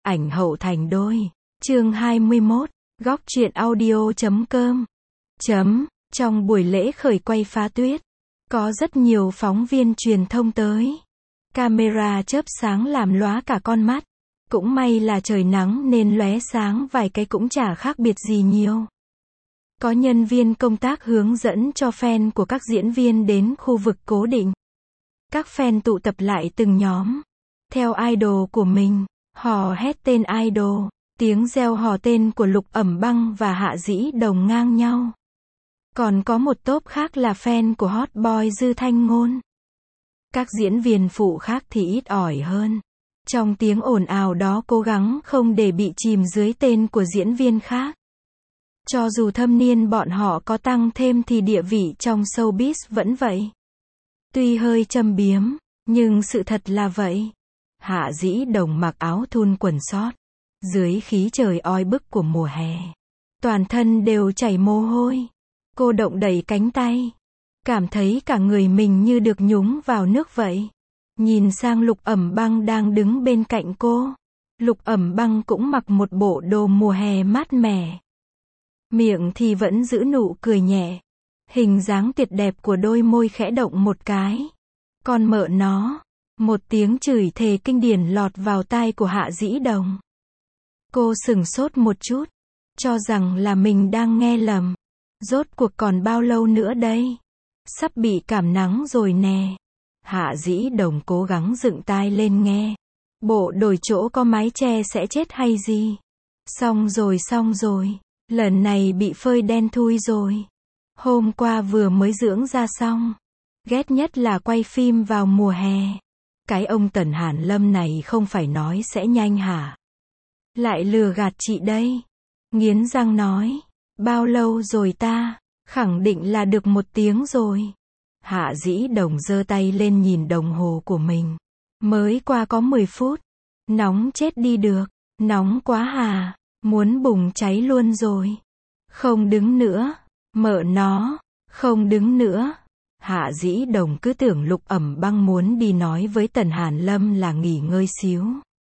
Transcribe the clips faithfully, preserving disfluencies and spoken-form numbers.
Ảnh hậu thành đôi. Chương hai mươi mốt. Góc truyện audio chấm com. Chấm. Trong buổi lễ khởi quay Phá Tuyết, có rất nhiều phóng viên truyền thông tới. Camera chớp sáng làm lóa cả con mắt. Cũng may là trời nắng nên lóe sáng vài cái cũng chả khác biệt gì nhiều. Có nhân viên công tác hướng dẫn cho fan của các diễn viên đến khu vực cố định. Các fan tụ tập lại từng nhóm. Theo idol của mình, hò hét tên idol, tiếng reo hò tên của Lục Ẩm Băng và Hạ Dĩ Đồng ngang nhau. Còn có một tốp khác là fan của hot boy Dư Thanh Ngôn. Các diễn viên phụ khác thì ít ỏi hơn. Trong tiếng ồn ào đó cố gắng không để bị chìm dưới tên của diễn viên khác. Cho dù thâm niên bọn họ có tăng thêm thì địa vị trong showbiz vẫn vậy. Tuy hơi châm biếm, nhưng sự thật là vậy. Hạ Dĩ Đồng mặc áo thun quần sót, dưới khí trời oi bức của mùa hè. Toàn thân đều chảy mồ hôi. Cô động đẩy cánh tay. Cảm thấy cả người mình như được nhúng vào nước vậy. Nhìn sang Lục Ẩm Băng đang đứng bên cạnh cô. Lục Ẩm Băng cũng mặc một bộ đồ mùa hè mát mẻ. Miệng thì vẫn giữ nụ cười nhẹ. Hình dáng tuyệt đẹp của đôi môi khẽ động một cái. Con mợ nó. Một tiếng chửi thề kinh điển lọt vào tai của Hạ Dĩ Đồng. Cô sửng sốt một chút. Cho rằng là mình đang nghe lầm. Rốt cuộc còn bao lâu nữa đây? Sắp bị cảm nắng rồi nè. Hạ Dĩ Đồng cố gắng dựng tai lên nghe. Bộ đổi chỗ có mái che sẽ chết hay gì? Xong rồi xong rồi. Lần này bị phơi đen thui rồi. Hôm qua vừa mới dưỡng ra xong. Ghét nhất là quay phim vào mùa hè. Cái ông Tần Hàn Lâm này không phải nói sẽ nhanh hả? Lại lừa gạt chị đây. Nghiến răng nói. Bao lâu rồi ta? Khẳng định là được một tiếng rồi. Hạ Dĩ Đồng giơ tay lên nhìn đồng hồ của mình. Mới qua có mười phút. Nóng chết đi được. Nóng quá hà. Muốn bùng cháy luôn rồi. Không đứng nữa. Mợ nó. Không đứng nữa. Hạ Dĩ Đồng cứ tưởng Lục Ẩm Băng muốn đi nói với Tần Hàn Lâm là nghỉ ngơi xíu.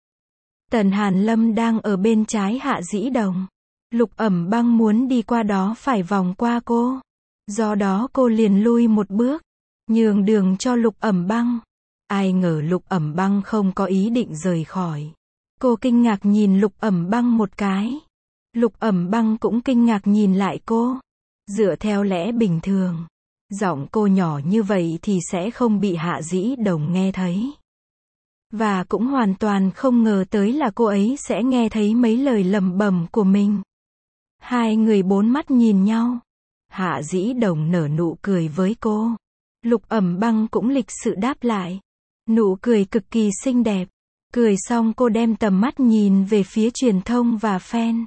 Tần Hàn Lâm đang ở bên trái Hạ Dĩ Đồng. Lục Ẩm Băng muốn đi qua đó phải vòng qua cô. Do đó cô liền lui một bước. Nhường đường cho Lục Ẩm Băng. Ai ngờ Lục Ẩm Băng không có ý định rời khỏi. Cô kinh ngạc nhìn Lục Ẩm Băng một cái. Lục Ẩm Băng cũng kinh ngạc nhìn lại cô. Dựa theo lẽ bình thường, giọng cô nhỏ như vậy thì sẽ không bị Hạ Dĩ Đồng nghe thấy. Và cũng hoàn toàn không ngờ tới là cô ấy sẽ nghe thấy mấy lời lẩm bẩm của mình. Hai người bốn mắt nhìn nhau. Hạ Dĩ Đồng nở nụ cười với cô. Lục Ẩm Băng cũng lịch sự đáp lại. Nụ cười cực kỳ xinh đẹp. Cười xong cô đem tầm mắt nhìn về phía truyền thông và fan.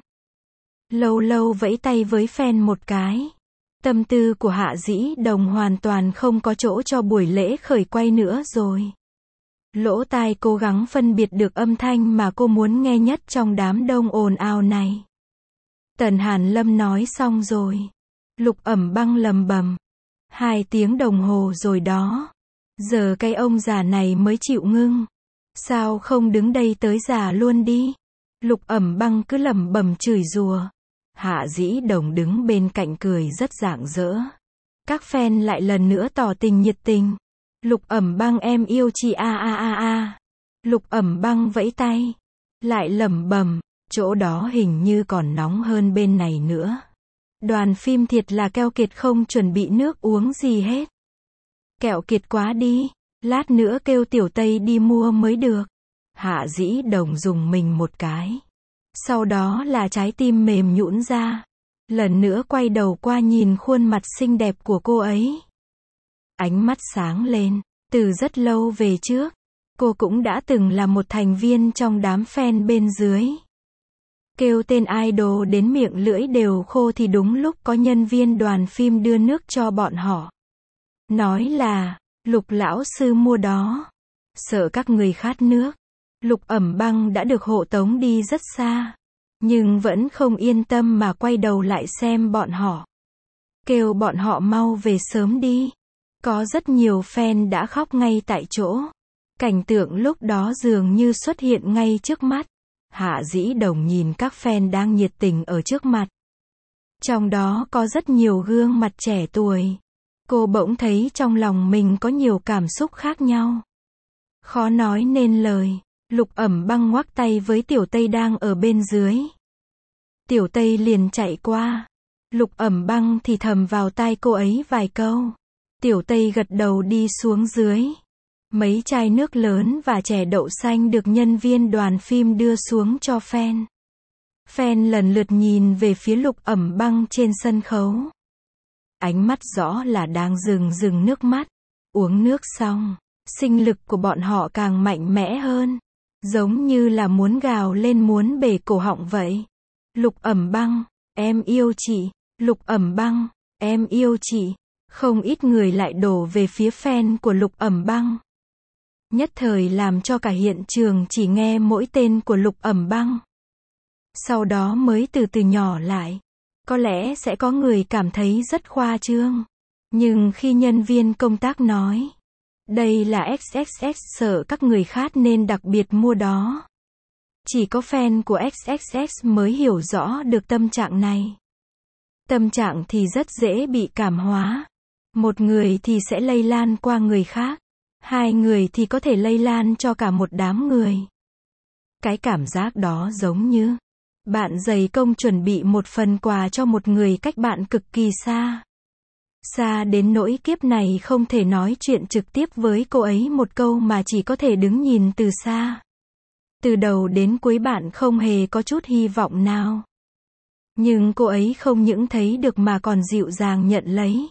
Lâu lâu vẫy tay với fan một cái. Tâm tư của Hạ Dĩ Đồng hoàn toàn không có chỗ cho buổi lễ khởi quay nữa rồi. Lỗ tai cố gắng phân biệt được âm thanh mà cô muốn nghe nhất trong đám đông ồn ào này. Tần Hàn Lâm nói xong rồi. Lục Ẩm Băng lầm bầm. Hai tiếng đồng hồ rồi đó. Giờ cái ông già này mới chịu ngưng. Sao không đứng đây tới già luôn đi. Lục Ẩm Băng cứ lẩm bẩm chửi rủa. Hạ Dĩ Đồng đứng bên cạnh cười rất rạng rỡ. Các fan lại lần nữa tỏ tình nhiệt tình. Lục Ẩm Băng em yêu chị a a a a. Lục Ẩm Băng vẫy tay. Lại lẩm bẩm, chỗ đó hình như còn nóng hơn bên này nữa. Đoàn phim thiệt là keo kiệt không chuẩn bị nước uống gì hết. Kẹo kiệt quá đi. Lát nữa kêu Tiểu Tây đi mua mới được. Hạ Dĩ Đồng dùng mình một cái. Sau đó là trái tim mềm nhũn ra. Lần nữa quay đầu qua nhìn khuôn mặt xinh đẹp của cô ấy. Ánh mắt sáng lên. Từ rất lâu về trước, cô cũng đã từng là một thành viên trong đám fan bên dưới. Kêu tên idol đến miệng lưỡi đều khô thì đúng lúc có nhân viên đoàn phim đưa nước cho bọn họ. Nói là, Lục lão sư mua đó. Sợ các người khát nước. Lục Ẩm Băng đã được hộ tống đi rất xa. Nhưng vẫn không yên tâm mà quay đầu lại xem bọn họ. Kêu bọn họ mau về sớm đi. Có rất nhiều fan đã khóc ngay tại chỗ. Cảnh tượng lúc đó dường như xuất hiện ngay trước mắt. Hạ Dĩ Đồng nhìn các fan đang nhiệt tình ở trước mặt. Trong đó có rất nhiều gương mặt trẻ tuổi. Cô bỗng thấy trong lòng mình có nhiều cảm xúc khác nhau. Khó nói nên lời. Lục Ẩm Băng ngoắc tay với Tiểu Tây đang ở bên dưới. Tiểu Tây liền chạy qua. Lục Ẩm Băng thì thầm vào tai cô ấy vài câu. Tiểu Tây gật đầu đi xuống dưới. Mấy chai nước lớn và chè đậu xanh được nhân viên đoàn phim đưa xuống cho fan. Fan lần lượt nhìn về phía Lục Ẩm Băng trên sân khấu. Ánh mắt rõ là đang rừng rừng nước mắt. Uống nước xong, sinh lực của bọn họ càng mạnh mẽ hơn. Giống như là muốn gào lên muốn bể cổ họng vậy. Lục Ẩm Băng, em yêu chị. Lục Ẩm Băng, em yêu chị. Không ít người lại đổ về phía fan của Lục Ẩm Băng. Nhất thời làm cho cả hiện trường chỉ nghe mỗi tên của Lục Ẩm Băng. Sau đó mới từ từ nhỏ lại. Có lẽ sẽ có người cảm thấy rất khoa trương. Nhưng khi nhân viên công tác nói, đây là ích ích ích sợ các người khác nên đặc biệt mua đó. Chỉ có fan của ích ích ích mới hiểu rõ được tâm trạng này. Tâm trạng thì rất dễ bị cảm hóa. Một người thì sẽ lây lan qua người khác. Hai người thì có thể lây lan cho cả một đám người. Cái cảm giác đó giống như bạn dày công chuẩn bị một phần quà cho một người cách bạn cực kỳ xa. Xa đến nỗi kiếp này không thể nói chuyện trực tiếp với cô ấy một câu mà chỉ có thể đứng nhìn từ xa. Từ đầu đến cuối bạn không hề có chút hy vọng nào. Nhưng cô ấy không những thấy được mà còn dịu dàng nhận lấy.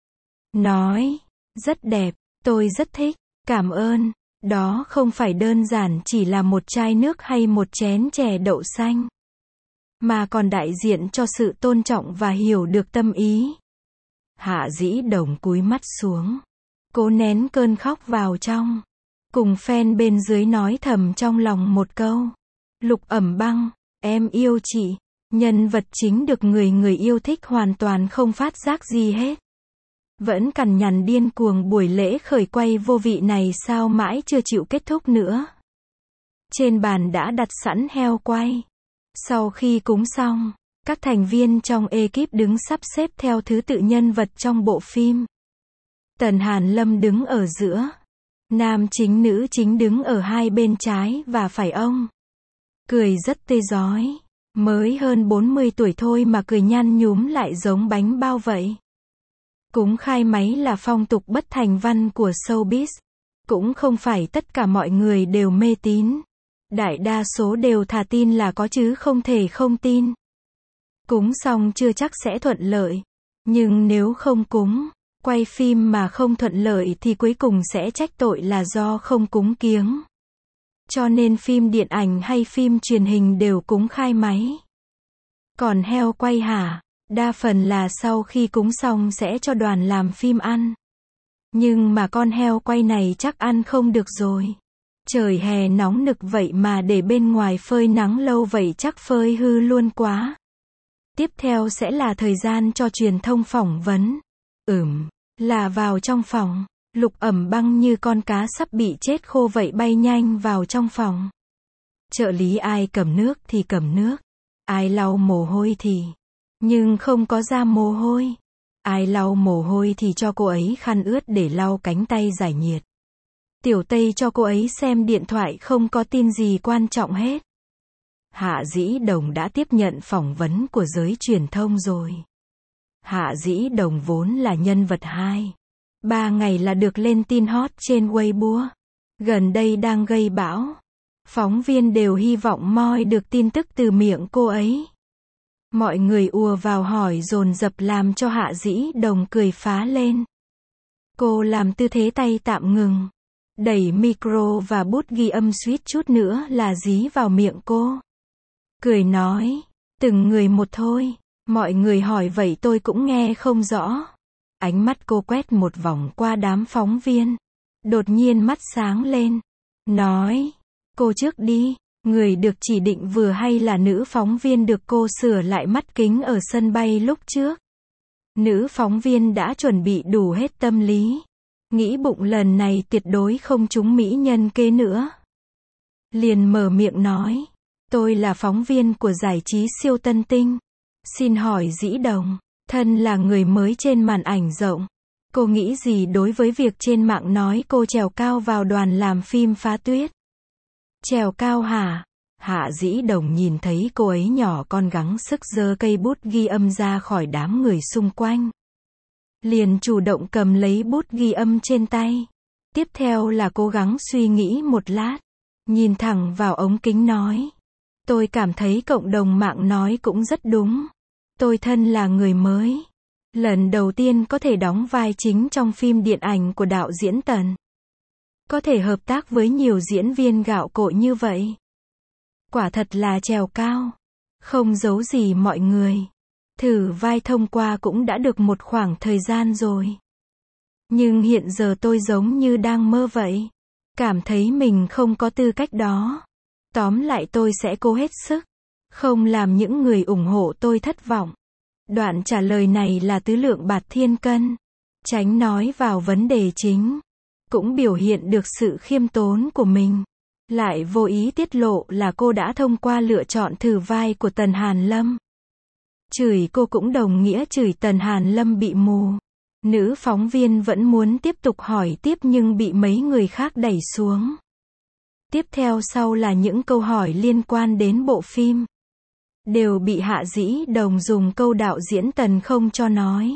Nói, rất đẹp, tôi rất thích, cảm ơn. Đó không phải đơn giản chỉ là một chai nước hay một chén chè đậu xanh. Mà còn đại diện cho sự tôn trọng và hiểu được tâm ý. Hạ Dĩ Đồng cúi mắt xuống. Cố nén cơn khóc vào trong. Cùng fan bên dưới nói thầm trong lòng một câu. Lục Ẩm Băng, em yêu chị. Nhân vật chính được người người yêu thích hoàn toàn không phát giác gì hết. Vẫn cằn nhằn điên cuồng buổi lễ khởi quay vô vị này sao mãi chưa chịu kết thúc nữa. Trên bàn đã đặt sẵn heo quay. Sau khi cúng xong, các thành viên trong ekip đứng sắp xếp theo thứ tự nhân vật trong bộ phim. Tần Hàn Lâm đứng ở giữa. Nam chính nữ chính đứng ở hai bên trái và phải ông. Cười rất tươi rói. Mới hơn bốn mươi tuổi thôi mà cười nhăn nhúm lại giống bánh bao vậy. Cúng khai máy là phong tục bất thành văn của showbiz. Cũng không phải tất cả mọi người đều mê tín. Đại đa số đều thà tin là có chứ không thể không tin. Cúng xong chưa chắc sẽ thuận lợi. Nhưng nếu không cúng, quay phim mà không thuận lợi thì cuối cùng sẽ trách tội là do không cúng kiếng. Cho nên phim điện ảnh hay phim truyền hình đều cúng khai máy. Còn heo quay hả? Đa phần là sau khi cúng xong sẽ cho đoàn làm phim ăn. Nhưng mà con heo quay này chắc ăn không được rồi. Trời hè nóng nực vậy mà để bên ngoài phơi nắng lâu vậy chắc phơi hư luôn quá. Tiếp theo sẽ là thời gian cho truyền thông phỏng vấn. Ừm, là vào trong phòng. Lục Ẩm Băng như con cá sắp bị chết khô vậy bay nhanh vào trong phòng. Trợ lý ai cầm nước thì cầm nước. Ai lau mồ hôi thì. Nhưng không có ra mồ hôi. Ai lau mồ hôi thì cho cô ấy khăn ướt để lau cánh tay giải nhiệt. Tiểu Tây cho cô ấy xem điện thoại không có tin gì quan trọng hết. Hạ Dĩ Đồng đã tiếp nhận phỏng vấn của giới truyền thông rồi. Hạ Dĩ Đồng vốn là nhân vật hai. Ba ngày là được lên tin hot trên Weibo. Gần đây đang gây bão. Phóng viên đều hy vọng moi được tin tức từ miệng cô ấy. Mọi người ùa vào hỏi dồn dập làm cho Hạ Dĩ Đồng cười phá lên. Cô làm tư thế tay tạm ngừng. Đẩy micro và bút ghi âm suýt chút nữa là dí vào miệng cô. Cười nói, từng người một thôi. Mọi người hỏi vậy tôi cũng nghe không rõ. Ánh mắt cô quét một vòng qua đám phóng viên. Đột nhiên mắt sáng lên. Nói, cô trước đi. Người được chỉ định vừa hay là nữ phóng viên được cô sửa lại mắt kính ở sân bay lúc trước. Nữ phóng viên đã chuẩn bị đủ hết tâm lý. Nghĩ bụng lần này tuyệt đối không trúng mỹ nhân kế nữa. Liền mở miệng nói. Tôi là phóng viên của giải trí siêu tân tinh. Xin hỏi Dĩ Đồng, thân là người mới trên màn ảnh rộng, cô nghĩ gì đối với việc trên mạng nói cô trèo cao vào đoàn làm phim Phá Tuyết? Trèo cao hả? Hạ Dĩ Đồng nhìn thấy cô ấy nhỏ con gắng sức giơ cây bút ghi âm ra khỏi đám người xung quanh. Liền chủ động cầm lấy bút ghi âm trên tay. Tiếp theo là cố gắng suy nghĩ một lát. Nhìn thẳng vào ống kính nói. Tôi cảm thấy cộng đồng mạng nói cũng rất đúng. Tôi thân là người mới. Lần đầu tiên có thể đóng vai chính trong phim điện ảnh của đạo diễn Tần. Có thể hợp tác với nhiều diễn viên gạo cội như vậy. Quả thật là trèo cao. Không giấu gì mọi người. Thử vai thông qua cũng đã được một khoảng thời gian rồi. Nhưng hiện giờ tôi giống như đang mơ vậy. Cảm thấy mình không có tư cách đó. Tóm lại tôi sẽ cố hết sức. Không làm những người ủng hộ tôi thất vọng. Đoạn trả lời này là tứ lượng bạt thiên cân. Tránh nói vào vấn đề chính. Cũng biểu hiện được sự khiêm tốn của mình. Lại vô ý tiết lộ là cô đã thông qua lựa chọn thử vai của Tần Hàn Lâm. Chửi cô cũng đồng nghĩa chửi Tần Hàn Lâm bị mù. Nữ phóng viên vẫn muốn tiếp tục hỏi tiếp nhưng bị mấy người khác đẩy xuống. Tiếp theo sau là những câu hỏi liên quan đến bộ phim. Đều bị Hạ Dĩ Đồng dùng câu đạo diễn Tần không cho nói.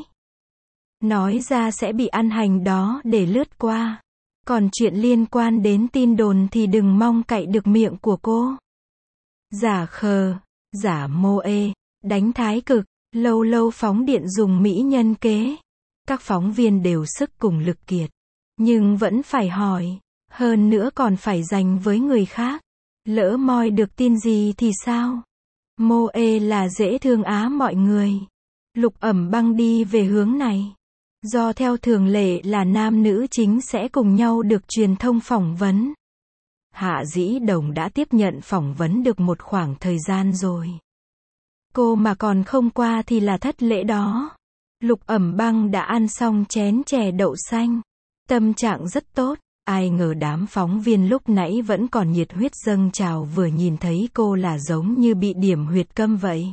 Nói ra sẽ bị ăn hành đó để lướt qua. Còn chuyện liên quan đến tin đồn thì đừng mong cậy được miệng của cô. Giả khờ, giả mô ê, đánh thái cực, lâu lâu phóng điện dùng mỹ nhân kế. Các phóng viên đều sức cùng lực kiệt. Nhưng vẫn phải hỏi. Hơn nữa còn phải dành với người khác. Lỡ moi được tin gì thì sao? Mô ê là dễ thương á mọi người. Lục Ẩm Băng đi về hướng này. Do theo thường lệ là nam nữ chính sẽ cùng nhau được truyền thông phỏng vấn. Hạ Dĩ Đồng đã tiếp nhận phỏng vấn được một khoảng thời gian rồi. Cô mà còn không qua thì là thất lễ đó. Lục Ẩm Băng đã ăn xong chén chè đậu xanh. Tâm trạng rất tốt. Ai ngờ đám phóng viên lúc nãy vẫn còn nhiệt huyết dâng trào vừa nhìn thấy cô là giống như bị điểm huyệt câm vậy.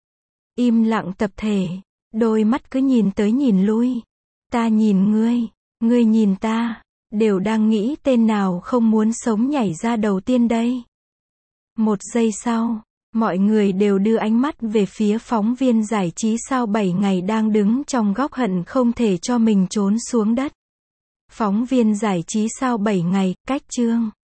Im lặng tập thể. Đôi mắt cứ nhìn tới nhìn lui. Ta nhìn ngươi, ngươi nhìn ta. Đều đang nghĩ tên nào không muốn sống nhảy ra đầu tiên đây. Một giây sau, mọi người đều đưa ánh mắt về phía phóng viên giải trí sao bảy ngày đang đứng trong góc hận không thể cho mình trốn xuống đất. Phóng viên giải trí sao bảy ngày, cách chương.